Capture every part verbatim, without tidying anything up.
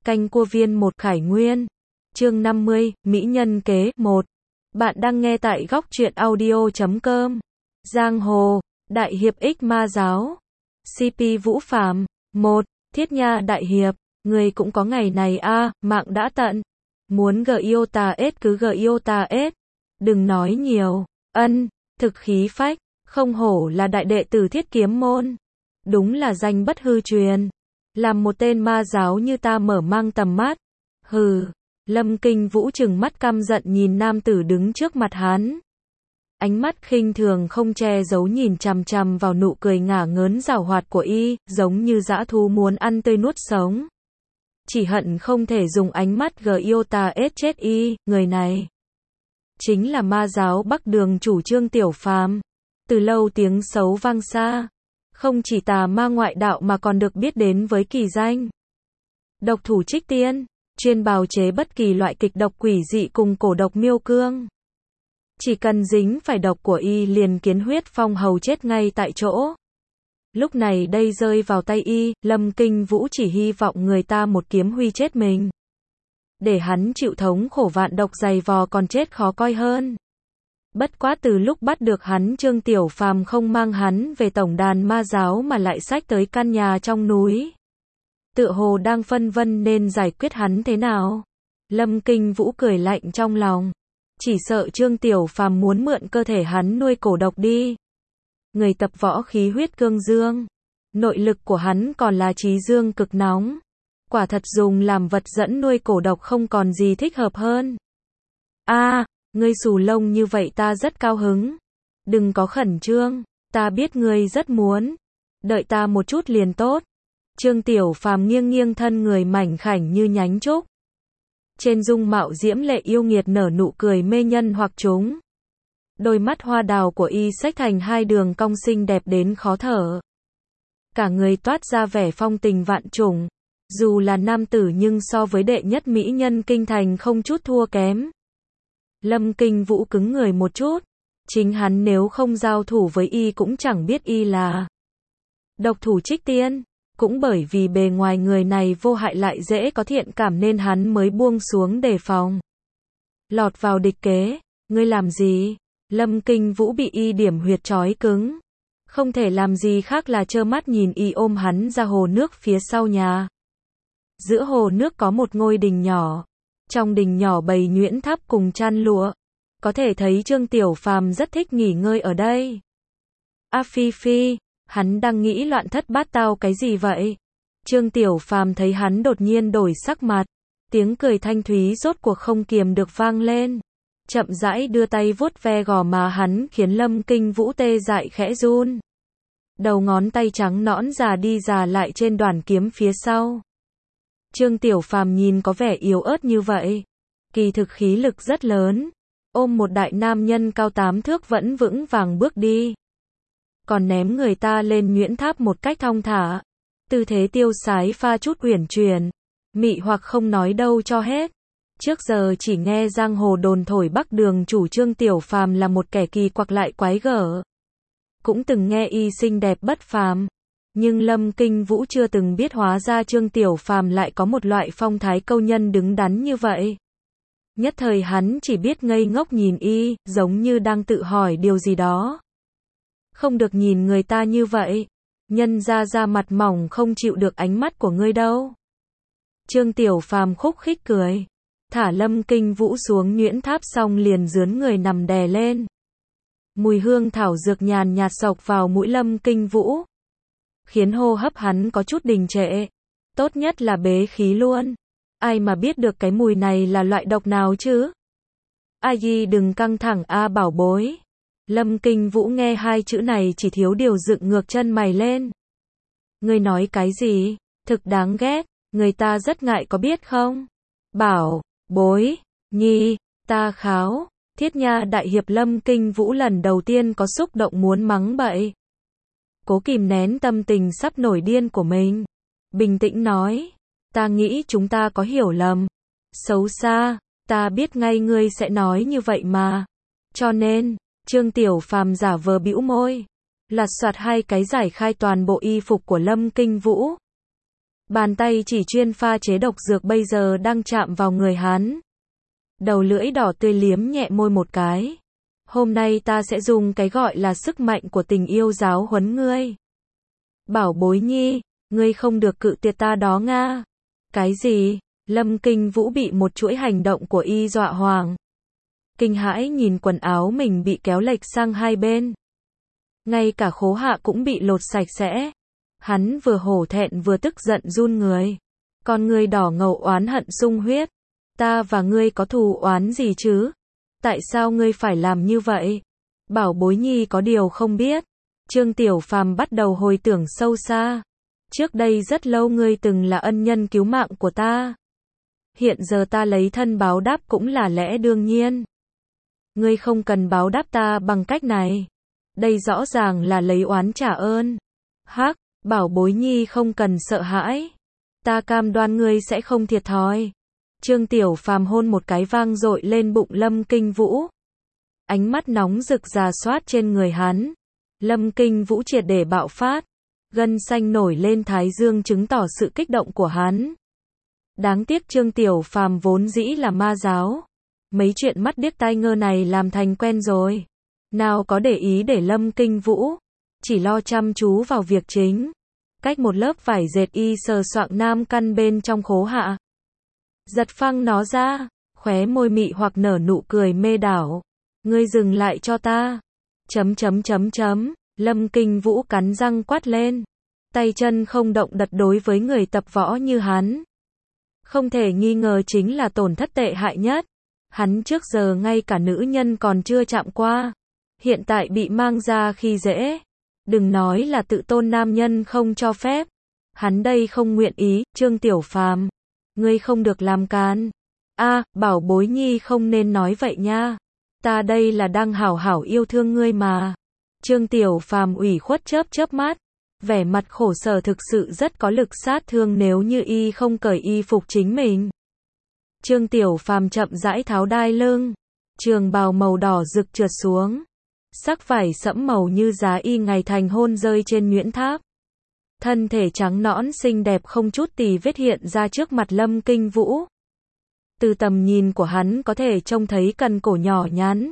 Canh cua viên một Khải Nguyên. Chương năm mươi, Mỹ nhân kế một. Bạn đang nghe tại góc truyện audio chấm com. Giang hồ, Đại hiệp X ma giáo. xê pê Vũ Phàm. một. Thiết Nha đại hiệp, người cũng có ngày này a, à, mạng đã tận. Muốn gờ yêu ta ết cứ gờ yêu ta ết. Đừng nói nhiều. Ân, thực khí phách, không hổ là đại đệ tử Thiết Kiếm môn. Đúng là danh bất hư truyền. Làm một tên ma giáo như ta mở mang tầm mắt. Hừ. Lâm Kinh Vũ trừng mắt căm giận nhìn nam tử đứng trước mặt hắn. Ánh mắt khinh thường không che giấu nhìn chằm chằm vào nụ cười ngả ngớn giảo hoạt của y, giống như dã thú muốn ăn tươi nuốt sống. Chỉ hận không thể dùng ánh mắt gờ yêu ta ết chết y, người này. Chính là ma giáo Bắc Đường chủ Trương Tiểu Phàm. Từ lâu tiếng xấu vang xa. Không chỉ tà ma ngoại đạo mà còn được biết đến với kỳ danh độc thủ trích tiên, chuyên bào chế bất kỳ loại kịch độc quỷ dị cùng cổ độc miêu cương. Chỉ cần dính phải độc của y liền kiến huyết phong hầu chết ngay tại chỗ. Lúc này đây rơi vào tay y, Lâm Kinh Vũ chỉ hy vọng người ta một kiếm huy chết mình. Để hắn chịu thống khổ vạn độc dày vò còn chết khó coi hơn. Bất quá từ lúc bắt được hắn Trương Tiểu Phàm không mang hắn về tổng đàn ma giáo mà lại xách tới căn nhà trong núi. Tựa hồ đang phân vân nên giải quyết hắn thế nào. Lâm Kinh Vũ cười lạnh trong lòng. Chỉ sợ Trương Tiểu Phàm muốn mượn cơ thể hắn nuôi cổ độc đi. Người tập võ khí huyết cương dương. Nội lực của hắn còn là trí dương cực nóng. Quả thật dùng làm vật dẫn nuôi cổ độc không còn gì thích hợp hơn. A, à, ngươi xù lông như vậy ta rất cao hứng. Đừng có khẩn trương, ta biết ngươi rất muốn. Đợi ta một chút liền tốt. Trương Tiểu Phàm nghiêng nghiêng thân người mảnh khảnh như nhánh trúc. Trên dung mạo diễm lệ yêu nghiệt nở nụ cười mê nhân hoặc chúng. Đôi mắt hoa đào của y xách thành hai đường cong xinh đẹp đến khó thở. Cả người toát ra vẻ phong tình vạn trùng. Dù là nam tử nhưng so với đệ nhất mỹ nhân kinh thành không chút thua kém. Lâm Kinh Vũ cứng người một chút. Chính hắn nếu không giao thủ với y cũng chẳng biết y là độc thủ trích tiên. Cũng bởi vì bề ngoài người này vô hại lại dễ có thiện cảm nên hắn mới buông xuống đề phòng. Lọt vào địch kế. Ngươi làm gì? Lâm Kinh Vũ bị y điểm huyệt trói cứng. Không thể làm gì khác là trơ mắt nhìn y ôm hắn ra hồ nước phía sau nhà. Giữa hồ nước có một ngôi đình nhỏ. Trong đình nhỏ bày nhuyễn tháp cùng chăn lụa. Có thể thấy Trương Tiểu Phàm rất thích nghỉ ngơi ở đây. A Phi Phi, hắn đang nghĩ loạn thất bát tao cái gì vậy? Trương Tiểu Phàm thấy hắn đột nhiên đổi sắc mặt. Tiếng cười thanh thúy rốt cuộc không kiềm được vang lên. Chậm rãi đưa tay vuốt ve gò má hắn khiến Lâm Kinh Vũ tê dại khẽ run. Đầu ngón tay trắng nõn già đi già lại trên đoản kiếm phía sau. Trương Tiểu Phàm nhìn có vẻ yếu ớt như vậy. Kỳ thực khí lực rất lớn. Ôm một đại nam nhân cao tám thước vẫn vững vàng bước đi. Còn ném người ta lên nhuyễn tháp một cách thong thả. Tư thế tiêu sái pha chút uyển chuyển. Mị hoặc không nói đâu cho hết. Trước giờ chỉ nghe giang hồ đồn thổi Bắc Đường chủ Trương Tiểu Phàm là một kẻ kỳ quặc lại quái gở. Cũng từng nghe y xinh đẹp bất phàm. Nhưng Lâm Kinh Vũ chưa từng biết hóa ra Trương Tiểu Phàm lại có một loại phong thái câu nhân đứng đắn như vậy. Nhất thời hắn chỉ biết ngây ngốc nhìn y, giống như đang tự hỏi điều gì đó. Không được nhìn người ta như vậy. Nhân ra ra mặt mỏng không chịu được ánh mắt của ngươi đâu. Trương Tiểu Phàm khúc khích cười. Thả Lâm Kinh Vũ xuống nhuyễn tháp xong liền dướn người nằm đè lên. Mùi hương thảo dược nhàn nhạt xộc vào mũi Lâm Kinh Vũ. Khiến hô hấp hắn có chút đình trệ. Tốt nhất là bế khí luôn. Ai mà biết được cái mùi này là loại độc nào chứ? A Di đừng căng thẳng a bảo bối. Lâm Kinh Vũ nghe hai chữ này chỉ thiếu điều dựng ngược chân mày lên. Ngươi nói cái gì? Thực đáng ghét. Người ta rất ngại có biết không? Bảo bối, nhi, ta kháo. Thiết Nha đại hiệp Lâm Kinh Vũ lần đầu tiên có xúc động muốn mắng bậy. Cố kìm nén tâm tình sắp nổi điên của mình. Bình tĩnh nói. Ta nghĩ chúng ta có hiểu lầm. Xấu xa, ta biết ngay ngươi sẽ nói như vậy mà. Cho nên, Trương Tiểu Phàm giả vờ bĩu môi. Lạt soạt hai cái giải khai toàn bộ y phục của Lâm Kinh Vũ. Bàn tay chỉ chuyên pha chế độc dược bây giờ đang chạm vào người hắn. Đầu lưỡi đỏ tươi liếm nhẹ môi một cái. Hôm nay ta sẽ dùng cái gọi là sức mạnh của tình yêu giáo huấn ngươi. Bảo bối nhi, ngươi không được cự tuyệt ta đó nga. Cái gì? Lâm Kinh Vũ bị một chuỗi hành động của y dọa hoảng. Kinh hãi nhìn quần áo mình bị kéo lệch sang hai bên. Ngay cả khố hạ cũng bị lột sạch sẽ. Hắn vừa hổ thẹn vừa tức giận run người. Con ngươi đỏ ngầu oán hận sung huyết. Ta và ngươi có thù oán gì chứ? Tại sao ngươi phải làm như vậy? Bảo bối nhi có điều không biết. Trương Tiểu Phàm bắt đầu hồi tưởng sâu xa. Trước đây rất lâu ngươi từng là ân nhân cứu mạng của ta. Hiện giờ ta lấy thân báo đáp cũng là lẽ đương nhiên. Ngươi không cần báo đáp ta bằng cách này. Đây rõ ràng là lấy oán trả ơn. Hắc, bảo bối nhi không cần sợ hãi. Ta cam đoan ngươi sẽ không thiệt thòi. Trương Tiểu Phàm hôn một cái vang dội lên bụng Lâm Kinh Vũ. Ánh mắt nóng rực rà soát trên người hắn. Lâm Kinh Vũ triệt để bạo phát. Gân xanh nổi lên thái dương chứng tỏ sự kích động của hắn. Đáng tiếc Trương Tiểu Phàm vốn dĩ là ma giáo. Mấy chuyện mắt điếc tai ngơ này làm thành quen rồi. Nào có để ý để Lâm Kinh Vũ. Chỉ lo chăm chú vào việc chính. Cách một lớp vải dệt y sờ soạng nam căn bên trong khố hạ. Giật phăng nó ra. Khóe môi mị hoặc nở nụ cười mê đảo. Ngươi dừng lại cho ta. Chấm chấm chấm chấm. Lâm Kinh Vũ cắn răng quát lên. Tay chân không động đậy đối với người tập võ như hắn. Không thể nghi ngờ chính là tổn thất tệ hại nhất. Hắn trước giờ ngay cả nữ nhân còn chưa chạm qua. Hiện tại bị mang ra khi dễ. Đừng nói là tự tôn nam nhân không cho phép. Hắn đây không nguyện ý. Trương Tiểu Phàm, ngươi không được làm can. A, bảo bối nhi không nên nói vậy nha. Ta đây là đang hảo hảo yêu thương ngươi mà. Trương Tiểu Phàm ủy khuất chớp chớp mắt. Vẻ mặt khổ sở thực sự rất có lực sát thương nếu như y không cởi y phục chính mình. Trương Tiểu Phàm chậm rãi tháo đai lưng. Trường bào màu đỏ rực trượt xuống. Sắc vải sẫm màu như giá y ngày thành hôn rơi trên nhuyễn tháp. Thân thể trắng nõn xinh đẹp không chút tì vết hiện ra trước mặt Lâm Kinh Vũ. Từ tầm nhìn của hắn có thể trông thấy cần cổ nhỏ nhắn.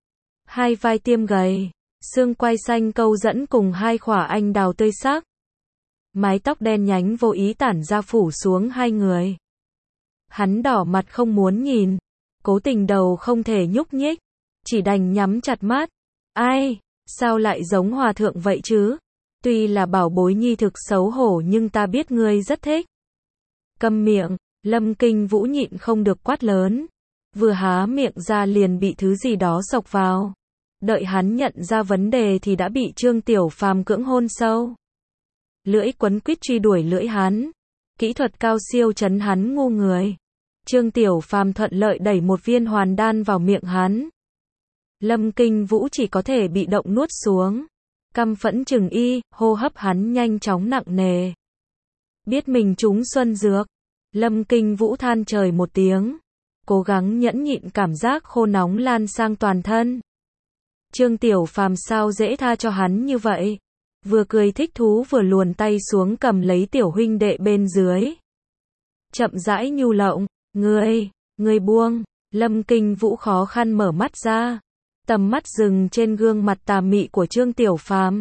Hai vai tiêm gầy. Xương quai xanh câu dẫn cùng hai khỏa anh đào tươi sắc. Mái tóc đen nhánh vô ý tản ra phủ xuống hai người. Hắn đỏ mặt không muốn nhìn. Cố tình đầu không thể nhúc nhích. Chỉ đành nhắm chặt mắt. Ai, sao lại giống hòa thượng vậy chứ? Tuy là bảo bối nhi thực xấu hổ nhưng ta biết ngươi rất thích. Câm miệng, Lâm Kinh Vũ nhịn không được quát lớn. Vừa há miệng ra liền bị thứ gì đó xộc vào. Đợi hắn nhận ra vấn đề thì đã bị Trương Tiểu Phàm cưỡng hôn sâu. Lưỡi quấn quýt truy đuổi lưỡi hắn. Kỹ thuật cao siêu chấn hắn ngu người. Trương Tiểu Phàm thuận lợi đẩy một viên hoàn đan vào miệng hắn. Lâm Kinh Vũ chỉ có thể bị động nuốt xuống. Căm phẫn chừng y, hô hấp hắn nhanh chóng nặng nề. Biết mình trúng xuân dược. Lâm Kinh Vũ than trời một tiếng. Cố gắng nhẫn nhịn cảm giác khô nóng lan sang toàn thân. Trương Tiểu Phàm sao dễ tha cho hắn như vậy. Vừa cười thích thú vừa luồn tay xuống cầm lấy tiểu huynh đệ bên dưới. Chậm rãi nhu lộng. Ngươi, ngươi buông. Lâm Kinh Vũ khó khăn mở mắt ra. Tầm mắt dừng trên gương mặt tà mị của Trương Tiểu Phàm.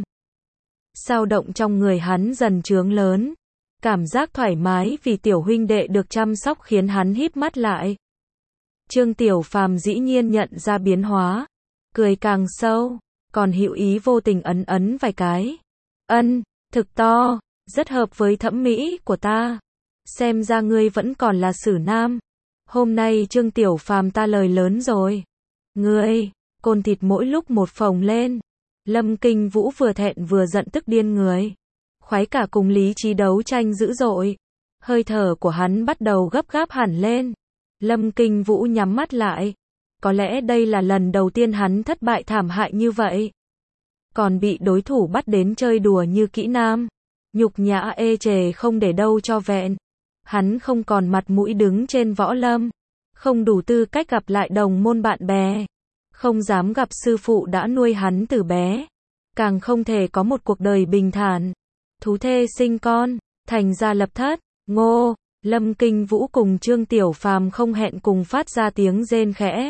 Sao động trong người hắn dần trướng lớn. Cảm giác thoải mái vì tiểu huynh đệ được chăm sóc khiến hắn híp mắt lại. Trương Tiểu Phàm dĩ nhiên nhận ra biến hóa. Cười càng sâu. Còn hữu ý vô tình ấn ấn vài cái. Ân, thực to. Rất hợp với thẩm mỹ của ta. Xem ra ngươi vẫn còn là sử nam. Hôm nay Trương Tiểu Phàm ta lời lớn rồi. Ngươi, côn thịt mỗi lúc một phồng lên. Lâm Kinh Vũ vừa thẹn vừa giận tức điên người. Khoái cả cùng lý trí đấu tranh dữ dội. Hơi thở của hắn bắt đầu gấp gáp hẳn lên. Lâm Kinh Vũ nhắm mắt lại. Có lẽ đây là lần đầu tiên hắn thất bại thảm hại như vậy. Còn bị đối thủ bắt đến chơi đùa như kỹ nam. Nhục nhã ê chề không để đâu cho vẹn. Hắn không còn mặt mũi đứng trên võ lâm. Không đủ tư cách gặp lại đồng môn bạn bè. Không dám gặp sư phụ đã nuôi hắn từ bé. Càng không thể có một cuộc đời bình thản. Thú thê sinh con, thành gia lập thất. Ngô, Lâm Kinh Vũ cùng Trương Tiểu Phàm không hẹn cùng phát ra tiếng rên khẽ.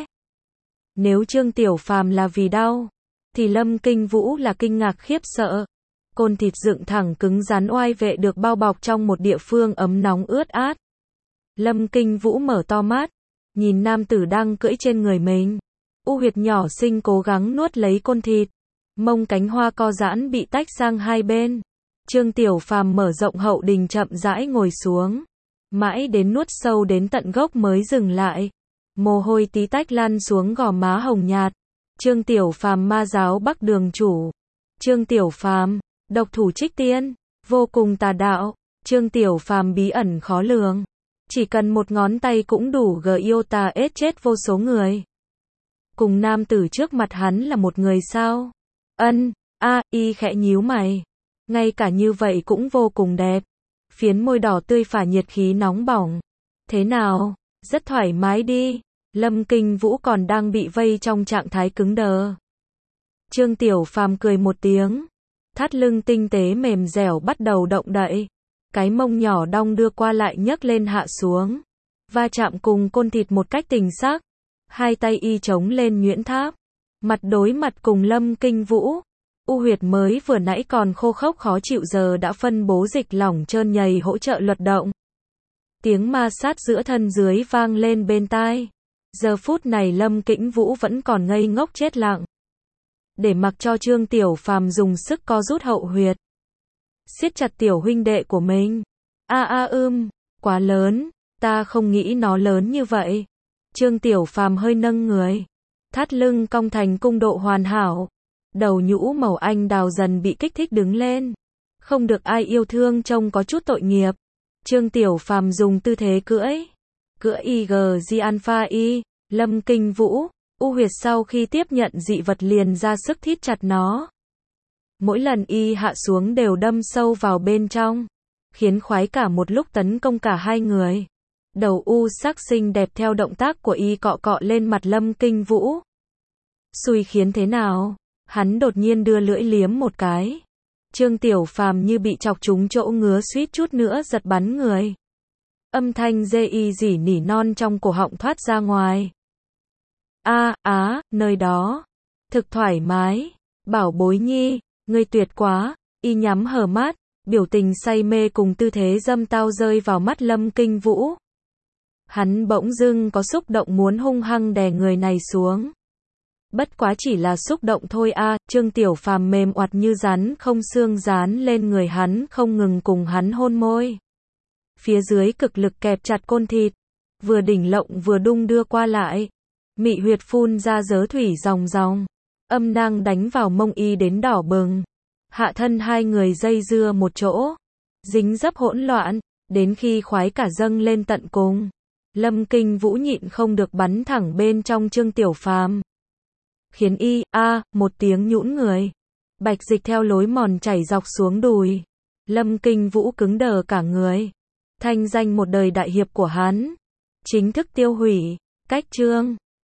Nếu Trương Tiểu Phàm là vì đau, thì Lâm Kinh Vũ là kinh ngạc khiếp sợ. Côn thịt dựng thẳng cứng rắn oai vệ được bao bọc trong một địa phương ấm nóng ướt át. Lâm Kinh Vũ mở to mắt, nhìn nam tử đang cưỡi trên người mình. U huyệt nhỏ xinh cố gắng nuốt lấy côn thịt. Mông cánh hoa co giãn bị tách sang hai bên. Trương Tiểu Phàm mở rộng hậu đình chậm rãi ngồi xuống. Mãi đến nuốt sâu đến tận gốc mới dừng lại. Mồ hôi tí tách lăn xuống gò má hồng nhạt. Trương Tiểu Phàm ma giáo Bắc Đường chủ. Trương Tiểu Phàm, độc thủ trích tiên, vô cùng tà đạo. Trương Tiểu Phàm bí ẩn khó lường. Chỉ cần một ngón tay cũng đủ gờ yêu tà ết chết vô số người. Cùng nam tử trước mặt hắn là một người sao? Ân, a, y khẽ nhíu mày. Ngay cả như vậy cũng vô cùng đẹp. Phiến môi đỏ tươi phả nhiệt khí nóng bỏng. Thế nào? Rất thoải mái đi. Lâm Kinh Vũ còn đang bị vây trong trạng thái cứng đờ. Trương Tiểu Phàm cười một tiếng. Thắt lưng tinh tế mềm dẻo bắt đầu động đậy. Cái mông nhỏ đong đưa qua lại nhấc lên hạ xuống. Va chạm cùng côn thịt một cách tình xác. Hai tay y chống lên nhuyễn tháp. Mặt đối mặt cùng Lâm Kinh Vũ. U huyệt mới vừa nãy còn khô khốc khó chịu giờ đã phân bố dịch lỏng trơn nhầy hỗ trợ luật động. Tiếng ma sát giữa thân dưới vang lên bên tai. Giờ phút này Lâm Kinh Vũ vẫn còn ngây ngốc chết lặng. Để mặc cho Trương Tiểu Phàm dùng sức co rút hậu huyệt. Siết chặt tiểu huynh đệ của mình. A a ưm, quá lớn, ta không nghĩ nó lớn như vậy. Trương Tiểu Phàm hơi nâng người. Thắt lưng cong thành cung độ hoàn hảo. Đầu nhũ màu anh đào dần bị kích thích đứng lên. Không được ai yêu thương trông có chút tội nghiệp. Trương Tiểu Phàm dùng tư thế cưỡi. Cưỡi i giê alpha y, Lâm Kinh Vũ, u huyệt sau khi tiếp nhận dị vật liền ra sức thít chặt nó. Mỗi lần y hạ xuống đều đâm sâu vào bên trong. Khiến khoái cả một lúc tấn công cả hai người. Đầu u sắc xinh đẹp theo động tác của y cọ cọ lên mặt Lâm Kinh Vũ. Xui khiến thế nào? Hắn đột nhiên đưa lưỡi liếm một cái. Trương Tiểu Phàm như bị chọc trúng chỗ ngứa suýt chút nữa giật bắn người. Âm thanh dê y rỉ nỉ non trong cổ họng thoát ra ngoài. A, á, nơi đó. Thực thoải mái. Bảo bối nhi, ngươi tuyệt quá. Y nhắm hờ mắt, biểu tình say mê cùng tư thế dâm tao rơi vào mắt Lâm Kinh Vũ. Hắn bỗng dưng có xúc động muốn hung hăng đè người này xuống. Bất quá chỉ là xúc động thôi a. À, Trương Tiểu Phàm mềm oặt như rắn không xương dán lên người hắn không ngừng cùng hắn hôn môi. Phía dưới cực lực kẹp chặt côn thịt. Vừa đỉnh lộng vừa đung đưa qua lại. Mị huyệt phun ra dớ thủy ròng ròng. Âm đang đánh vào mông y đến đỏ bừng. Hạ thân hai người dây dưa một chỗ. Dính dấp hỗn loạn. Đến khi khoái cả dâng lên tận cùng. Lâm Kinh Vũ nhịn không được bắn thẳng bên trong Trương Tiểu Phàm. Khiến y, a, à, một tiếng nhũn người. Bạch dịch theo lối mòn chảy dọc xuống đùi. Lâm Kinh Vũ cứng đờ cả người. Thanh danh một đời đại hiệp của hắn. Chính thức tiêu hủy. Cách chương.